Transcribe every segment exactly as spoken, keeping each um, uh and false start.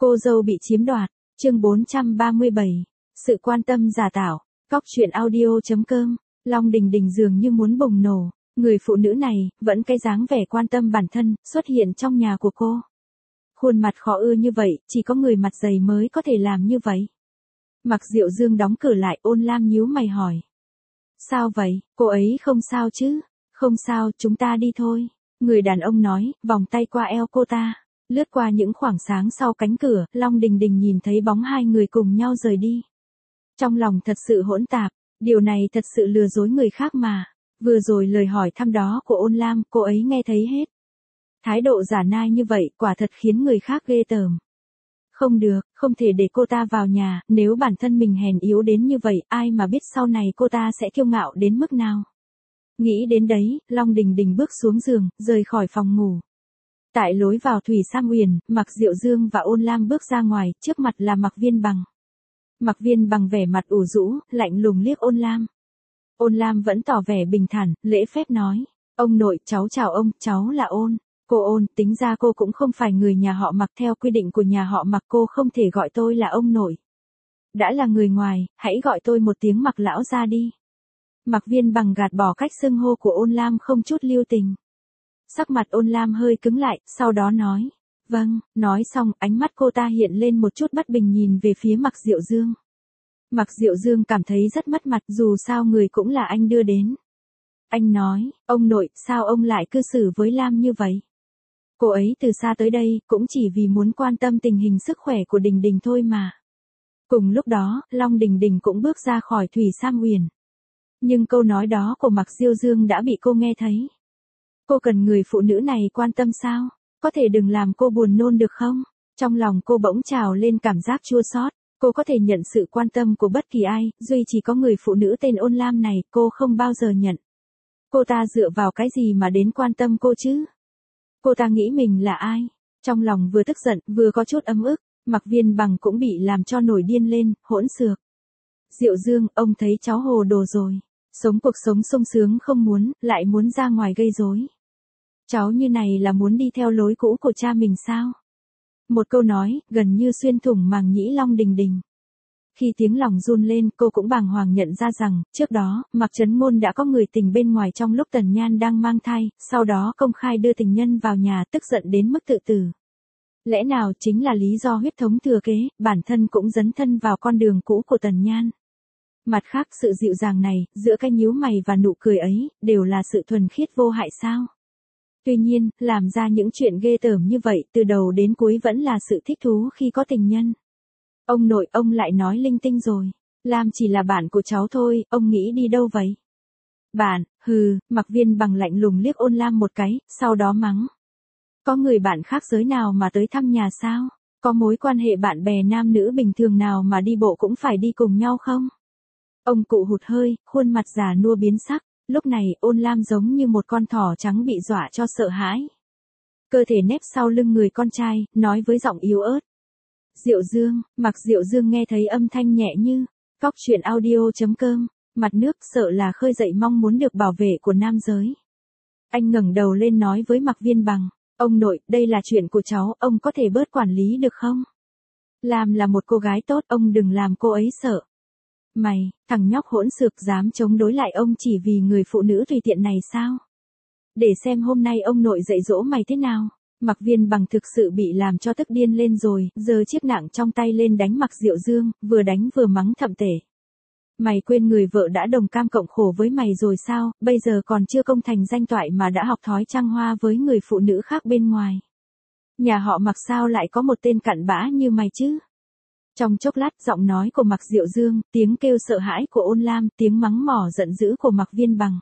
Cô dâu bị chiếm đoạt, chương bốn trăm ba mươi bảy, sự quan tâm giả tạo, Cóc truyện audio.com, Long Đình Đình dường như muốn bùng nổ, người phụ nữ này, vẫn cái dáng vẻ quan tâm bản thân, xuất hiện trong nhà của cô. Khuôn mặt khó ưa như vậy, chỉ có người mặt dày mới có thể làm như vậy. Mặc Diệu Dương đóng cửa lại, Ôn Lam nhíu mày hỏi. Sao vậy, cô ấy không sao chứ? Không sao, chúng ta đi thôi. Người đàn ông nói, vòng tay qua eo cô ta. Lướt qua những khoảng sáng sau cánh cửa, Long Đình Đình nhìn thấy bóng hai người cùng nhau rời đi. Trong lòng thật sự hỗn tạp, điều này thật sự lừa dối người khác mà. Vừa rồi lời hỏi thăm đó của Ôn Lam, cô ấy nghe thấy hết. Thái độ giả nai như vậy quả thật khiến người khác ghê tởm. Không được, không thể để cô ta vào nhà, nếu bản thân mình hèn yếu đến như vậy, ai mà biết sau này cô ta sẽ kiêu ngạo đến mức nào. Nghĩ đến đấy, Long Đình Đình bước xuống giường, rời khỏi phòng ngủ. Tại lối vào Thủy Sam Uyển, Mặc Diệu Dương và Ôn Lam bước ra ngoài, trước mặt là Mặc Viên Bằng. Mặc Viên Bằng vẻ mặt ủ rũ, lạnh lùng liếc Ôn Lam. Ôn Lam vẫn tỏ vẻ bình thản, lễ phép nói, ông nội, cháu chào ông, cháu là Ôn. Cô Ôn, tính ra cô cũng không phải người nhà họ Mặc, theo quy định của nhà họ Mặc cô không thể gọi tôi là ông nội. Đã là người ngoài, hãy gọi tôi một tiếng Mặc lão ra đi. Mặc Viên Bằng gạt bỏ cách xưng hô của Ôn Lam không chút lưu tình. Sắc mặt Ôn Lam hơi cứng lại, sau đó nói, vâng, nói xong, ánh mắt cô ta hiện lên một chút bất bình nhìn về phía Mặc Diệu Dương. Mặc Diệu Dương cảm thấy rất mất mặt, dù sao người cũng là anh đưa đến. Anh nói, ông nội, sao ông lại cư xử với Lam như vậy? Cô ấy từ xa tới đây, cũng chỉ vì muốn quan tâm tình hình sức khỏe của Đình Đình thôi mà. Cùng lúc đó, Long Đình Đình cũng bước ra khỏi Thủy Sam Uyển. Nhưng câu nói đó của Mặc Diệu Dương đã bị cô nghe thấy. Cô cần người phụ nữ này quan tâm sao? Có thể đừng làm cô buồn nôn được không? Trong lòng cô bỗng trào lên cảm giác chua xót. Cô có thể nhận sự quan tâm của bất kỳ ai, duy chỉ có người phụ nữ tên Ôn Lam này, cô không bao giờ nhận. Cô ta dựa vào cái gì mà đến quan tâm cô chứ? Cô ta nghĩ mình là ai? Trong lòng vừa tức giận, vừa có chút ấm ức, Mặc Viên Bằng cũng bị làm cho nổi điên lên, hỗn xược. Diệu Dương, ông thấy cháu hồ đồ rồi. Sống cuộc sống sung sướng không muốn, lại muốn ra ngoài gây rối. Cháu như này là muốn đi theo lối cũ của cha mình sao? Một câu nói, gần như xuyên thủng màng nhĩ Long Đình Đình. Khi tiếng lòng run lên, cô cũng bàng hoàng nhận ra rằng, trước đó, Mặc Trấn Ngôn đã có người tình bên ngoài trong lúc Tần Nhan đang mang thai, sau đó công khai đưa tình nhân vào nhà, tức giận đến mức tự tử. Lẽ nào chính là lý do huyết thống thừa kế, bản thân cũng dấn thân vào con đường cũ của Tần Nhan. Mặt khác, sự dịu dàng này, giữa cái nhíu mày và nụ cười ấy, đều là sự thuần khiết vô hại sao? Tuy nhiên, làm ra những chuyện ghê tởm như vậy, từ đầu đến cuối vẫn là sự thích thú khi có tình nhân. Ông nội, ông lại nói linh tinh rồi. Lam chỉ là bạn của cháu thôi, ông nghĩ đi đâu vậy? Bạn, hừ, Mặc Viên Bằng lạnh lùng liếc Ôn Lam một cái, sau đó mắng. Có người bạn khác giới nào mà tới thăm nhà sao? Có mối quan hệ bạn bè nam nữ bình thường nào mà đi bộ cũng phải đi cùng nhau không? Ông cụ hụt hơi, khuôn mặt già nua biến sắc, lúc này Ôn Lam giống như một con thỏ trắng bị dọa cho sợ hãi. Cơ thể nép sau lưng người con trai, nói với giọng yếu ớt. Diệu Dương, Mặc Diệu Dương nghe thấy âm thanh nhẹ như, Cóc truyện audio.com, mặt nước sợ là khơi dậy mong muốn được bảo vệ của nam giới. Anh ngẩng đầu lên nói với Mặc Viên Bằng, ông nội, đây là chuyện của cháu, ông có thể bớt quản lý được không? Lam là một cô gái tốt, ông đừng làm cô ấy sợ. Mày, thằng nhóc hỗn xược dám chống đối lại ông chỉ vì người phụ nữ tùy tiện này sao? Để xem hôm nay ông nội dạy dỗ mày thế nào. Mặc Viên Bằng thực sự bị làm cho tức điên lên rồi, giơ chiếc nạng trong tay lên đánh Mặc Diệu Dương, vừa đánh vừa mắng thậm tệ. Mày quên người vợ đã đồng cam cộng khổ với mày rồi sao, bây giờ còn chưa công thành danh toại mà đã học thói trăng hoa với người phụ nữ khác bên ngoài. Nhà họ Mặc sao lại có một tên cặn bã như mày chứ? Trong chốc lát, giọng nói của Mặc Diệu Dương, tiếng kêu sợ hãi của Ôn Lam, tiếng mắng mỏ giận dữ của Mặc Viên Bằng,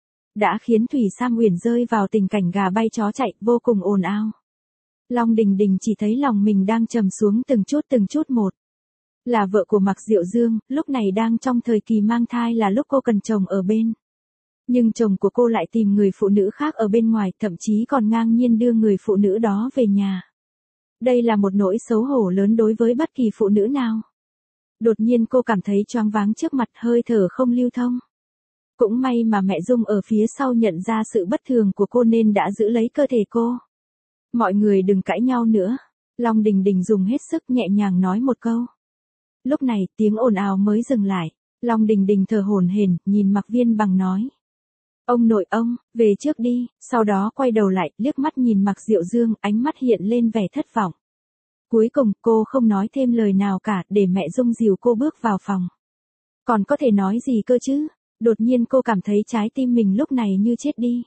đã khiến Thủy Sam Uyển rơi vào tình cảnh gà bay chó chạy, vô cùng ồn ào. Long Đình Đình chỉ thấy lòng mình đang trầm xuống từng chút từng chút một. Là vợ của Mặc Diệu Dương, lúc này đang trong thời kỳ mang thai là lúc cô cần chồng ở bên. Nhưng chồng của cô lại tìm người phụ nữ khác ở bên ngoài, thậm chí còn ngang nhiên đưa người phụ nữ đó về nhà. Đây là một nỗi xấu hổ lớn đối với bất kỳ phụ nữ nào. Đột nhiên cô cảm thấy choáng váng trước mặt, hơi thở không lưu thông. Cũng may mà mẹ Dung ở phía sau nhận ra sự bất thường của cô nên đã giữ lấy cơ thể cô. Mọi người đừng cãi nhau nữa. Long Đình Đình dùng hết sức nhẹ nhàng nói một câu. Lúc này, tiếng ồn ào mới dừng lại. Long Đình Đình thở hổn hển, nhìn Mạc Viên Bằng nói. Ông nội ông, về trước đi, sau đó quay đầu lại, liếc mắt nhìn Mạc Diệu Dương, ánh mắt hiện lên vẻ thất vọng. Cuối cùng, cô không nói thêm lời nào cả, để mẹ Dung dìu cô bước vào phòng. Còn có thể nói gì cơ chứ? Đột nhiên cô cảm thấy trái tim mình lúc này như chết đi.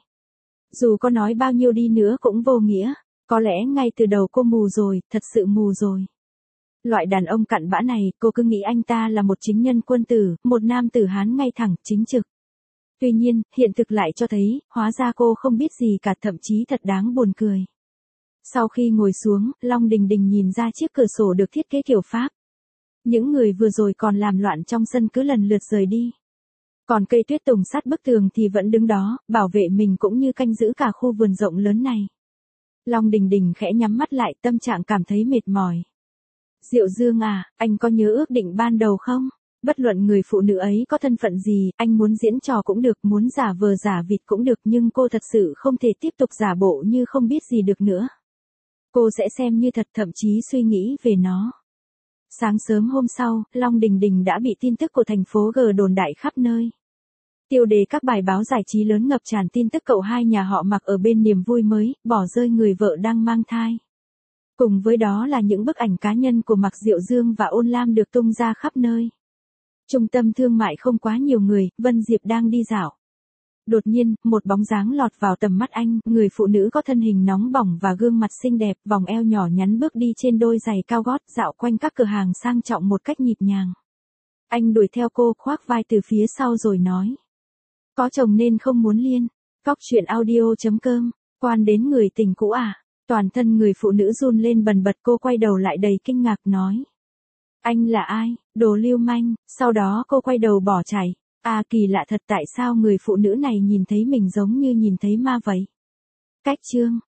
Dù có nói bao nhiêu đi nữa cũng vô nghĩa, có lẽ ngay từ đầu cô mù rồi, thật sự mù rồi. Loại đàn ông cặn bã này, cô cứ nghĩ anh ta là một chính nhân quân tử, một nam tử Hán ngay thẳng, chính trực. Tuy nhiên, hiện thực lại cho thấy, hóa ra cô không biết gì cả, thậm chí thật đáng buồn cười. Sau khi ngồi xuống, Long Đình Đình nhìn ra chiếc cửa sổ được thiết kế kiểu Pháp. Những người vừa rồi còn làm loạn trong sân cứ lần lượt rời đi. Còn cây tuyết tùng sát bức tường thì vẫn đứng đó, bảo vệ mình cũng như canh giữ cả khu vườn rộng lớn này. Long Đình Đình khẽ nhắm mắt lại, tâm trạng cảm thấy mệt mỏi. Diệu Dương à, anh có nhớ ước định ban đầu không? Bất luận người phụ nữ ấy có thân phận gì, anh muốn diễn trò cũng được, muốn giả vờ giả vịt cũng được, nhưng cô thật sự không thể tiếp tục giả bộ như không biết gì được nữa. Cô sẽ xem như thật, thậm chí suy nghĩ về nó. Sáng sớm hôm sau, Long Đình Đình đã bị tin tức của thành phố G đồn đại khắp nơi. Tiêu đề các bài báo giải trí lớn ngập tràn tin tức cậu hai nhà họ Mạc ở bên niềm vui mới, bỏ rơi người vợ đang mang thai. Cùng với đó là những bức ảnh cá nhân của Mạc Diệu Dương và Ôn Lam được tung ra khắp nơi. Trung tâm thương mại không quá nhiều người, Vân Diệp đang đi dạo. Đột nhiên, một bóng dáng lọt vào tầm mắt anh, người phụ nữ có thân hình nóng bỏng và gương mặt xinh đẹp, vòng eo nhỏ nhắn bước đi trên đôi giày cao gót, dạo quanh các cửa hàng sang trọng một cách nhịp nhàng. Anh đuổi theo cô, khoác vai từ phía sau rồi nói. Có chồng nên không muốn liên. Cóc truyện audio chấm com, quan đến người tình cũ à? Toàn thân người phụ nữ run lên bần bật, cô quay đầu lại đầy kinh ngạc nói. Anh là ai, đồ lưu manh, sau đó cô quay đầu bỏ chạy. À kỳ lạ thật, tại sao người phụ nữ này nhìn thấy mình giống như nhìn thấy ma vậy? Cách chương